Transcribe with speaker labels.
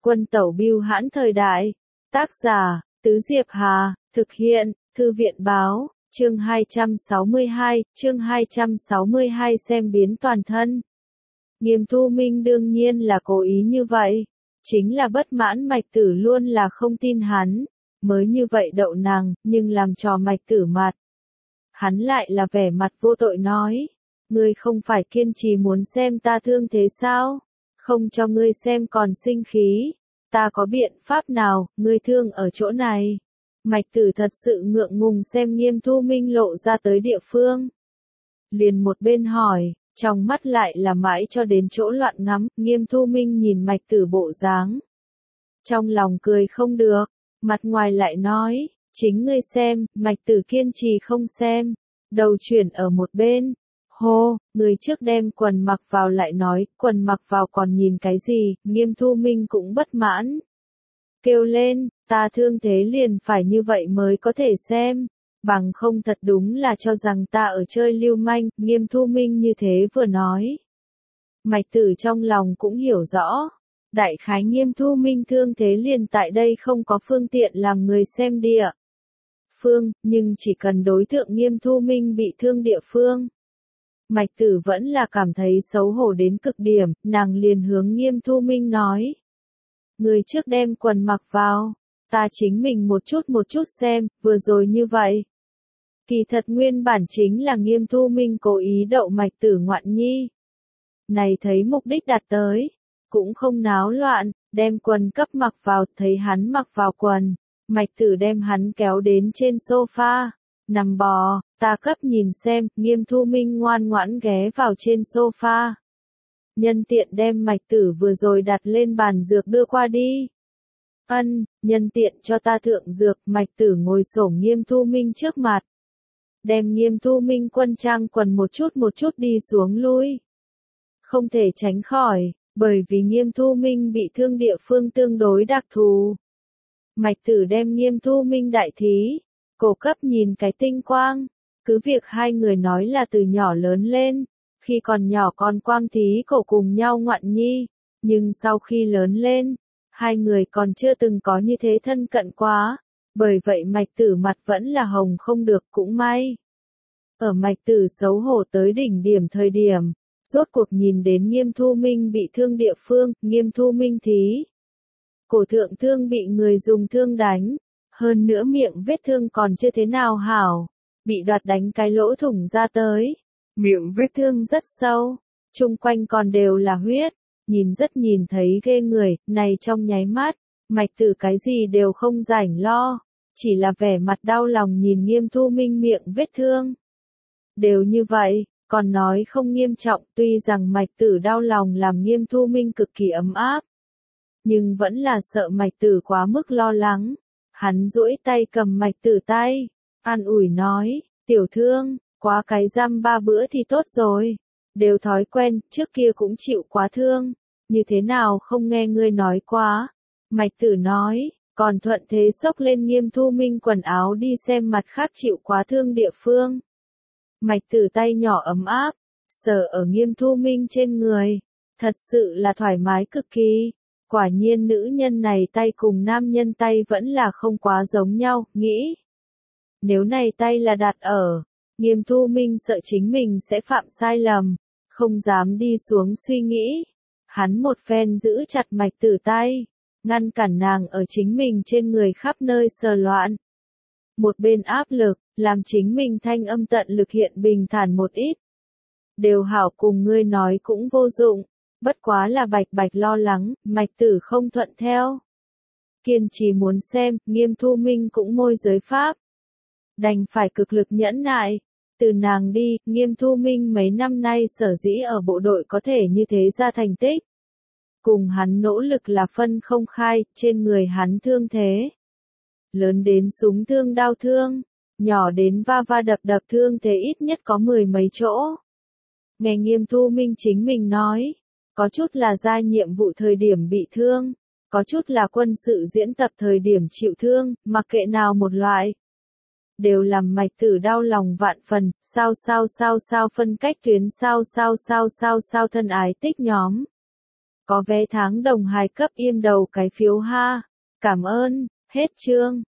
Speaker 1: Quân tẩu bưu hãn thời đại. Tác giả, Tứ Diệp Hà, thực hiện, Thư viện báo, chương 262 xem biến toàn thân. Nghiêm Thu Minh đương nhiên là cố ý như vậy. Chính là bất mãn Mạch Tử luôn là không tin hắn. Mới như vậy đậu nàng, nhưng làm trò Mạch Tử mặt. Hắn lại là vẻ mặt vô tội nói. Ngươi không phải kiên trì muốn xem ta thương thế sao? Không cho ngươi xem còn sinh khí. Ta có biện pháp nào, ngươi thương ở chỗ này. Mạch Tử thật sự ngượng ngùng xem Nghiêm Thu Minh lộ ra tới địa phương. Liền một bên hỏi, trong mắt lại là mãi cho đến chỗ loạn ngắm, Nghiêm Thu Minh nhìn Mạch Tử bộ dáng. Trong lòng cười không được, mặt ngoài lại nói, chính ngươi xem, Mạch Tử kiên trì không xem, đầu chuyển ở một bên. Hô, người trước đem quần mặc vào lại nói, quần mặc vào còn nhìn cái gì, Nghiêm Thu Minh cũng bất mãn. Kêu lên, ta thương thế liền phải như vậy mới có thể xem, bằng không thật đúng là cho rằng ta ở chơi lưu manh, Nghiêm Thu Minh như thế vừa nói. Mạch Tử trong lòng cũng hiểu rõ, đại khái Nghiêm Thu Minh thương thế liền tại đây không có phương tiện làm người xem địa phương, nhưng chỉ cần đối tượng Nghiêm Thu Minh bị thương địa phương. Mạch Tử vẫn là cảm thấy xấu hổ đến cực điểm, nàng liền hướng Nghiêm Thu Minh nói. Người trước đem quần mặc vào, ta chính mình một chút xem, vừa rồi như vậy. Kỳ thật nguyên bản chính là Nghiêm Thu Minh cố ý đậu Mạch Tử ngoạn nhi. Này thấy mục đích đạt tới, cũng không náo loạn, đem quần cấp mặc vào, thấy hắn mặc vào quần, Mạch Tử đem hắn kéo đến trên sofa. Nằm bò, ta cấp nhìn xem, Nghiêm Thu Minh ngoan ngoãn ghé vào trên sofa. Nhân tiện đem Mạch Tử vừa rồi đặt lên bàn dược đưa qua đi. Nhân tiện cho ta thượng dược, Mạch Tử ngồi xổm Nghiêm Thu Minh trước mặt. Đem Nghiêm Thu Minh quân trang quần một chút đi xuống lui. Không thể tránh khỏi, bởi vì Nghiêm Thu Minh bị thương địa phương tương đối đặc thù. Mạch Tử đem Nghiêm Thu Minh đại thí. Cổ cấp nhìn cái tinh quang, cứ việc hai người nói là từ nhỏ lớn lên, khi còn nhỏ còn quang thí cổ cùng nhau ngoạn nhi, nhưng sau khi lớn lên, hai người còn chưa từng có như thế thân cận quá, bởi vậy Mạch Tử mặt vẫn là hồng không được cũng may. Ở Mạch Tử xấu hổ tới đỉnh điểm thời điểm, rốt cuộc nhìn đến Nghiêm Thu Minh bị thương địa phương, Nghiêm Thu Minh thí. Cổ thượng thương bị người dùng thương đánh. Hơn nữa miệng vết thương còn chưa thế nào hảo, bị đoạt đánh cái lỗ thủng ra tới. Miệng vết thương rất sâu, chung quanh còn đều là huyết, nhìn thấy ghê người, này trong nháy mắt, Mạch Tử cái gì đều không rảnh lo, chỉ là vẻ mặt đau lòng nhìn Nghiêm Thu Minh miệng vết thương. Đều như vậy, còn nói không nghiêm trọng, tuy rằng Mạch Tử đau lòng làm Nghiêm Thu Minh cực kỳ ấm áp, nhưng vẫn là sợ Mạch Tử quá mức lo lắng. Hắn duỗi tay cầm Mạch Tử tay, an ủi nói, tiểu thương, quá cái răm 3 bữa thì tốt rồi, đều thói quen, trước kia cũng chịu quá thương, như thế nào không nghe ngươi nói quá. Mạch Tử nói, còn thuận thế xốc lên Nghiêm Thu Minh quần áo đi xem mặt khác chịu quá thương địa phương. Mạch Tử tay nhỏ ấm áp, sờ ở Nghiêm Thu Minh trên người, thật sự là thoải mái cực kỳ. Quả nhiên nữ nhân này tay cùng nam nhân tay vẫn là không quá giống nhau, nghĩ. Nếu này tay là đặt ở, Nghiêm Thu Minh sợ chính mình sẽ phạm sai lầm, không dám đi xuống suy nghĩ. Hắn một phen giữ chặt Mạch Tử tay, ngăn cản nàng ở chính mình trên người khắp nơi sờ loạn. Một bên áp lực, làm chính mình thanh âm tận lực hiện bình thản một ít. Đều hảo cùng ngươi nói cũng vô dụng. Bất quá là bạch lo lắng, Mạch Tử không thuận theo. Kiên trì muốn xem, Nghiêm Thu Minh cũng môi giới pháp. Đành phải cực lực nhẫn nại. Từ nàng đi, Nghiêm Thu Minh mấy năm nay sở dĩ ở bộ đội có thể như thế ra thành tích. Cùng hắn nỗ lực là phân không khai, trên người hắn thương thế. Lớn đến súng thương đau thương, nhỏ đến va va đập đập thương thế ít nhất có 10 mấy chỗ. Nghe Nghiêm Thu Minh chính mình nói. Có chút là ra nhiệm vụ thời điểm bị thương, có chút là quân sự diễn tập thời điểm chịu thương, mặc kệ nào một loại. Đều làm Mạch Tử đau lòng vạn phần, sao phân cách tuyến sao thân ái tích nhóm. Có vé tháng đồng 2 cấp im đầu cái phiếu ha. Cảm ơn, hết chương.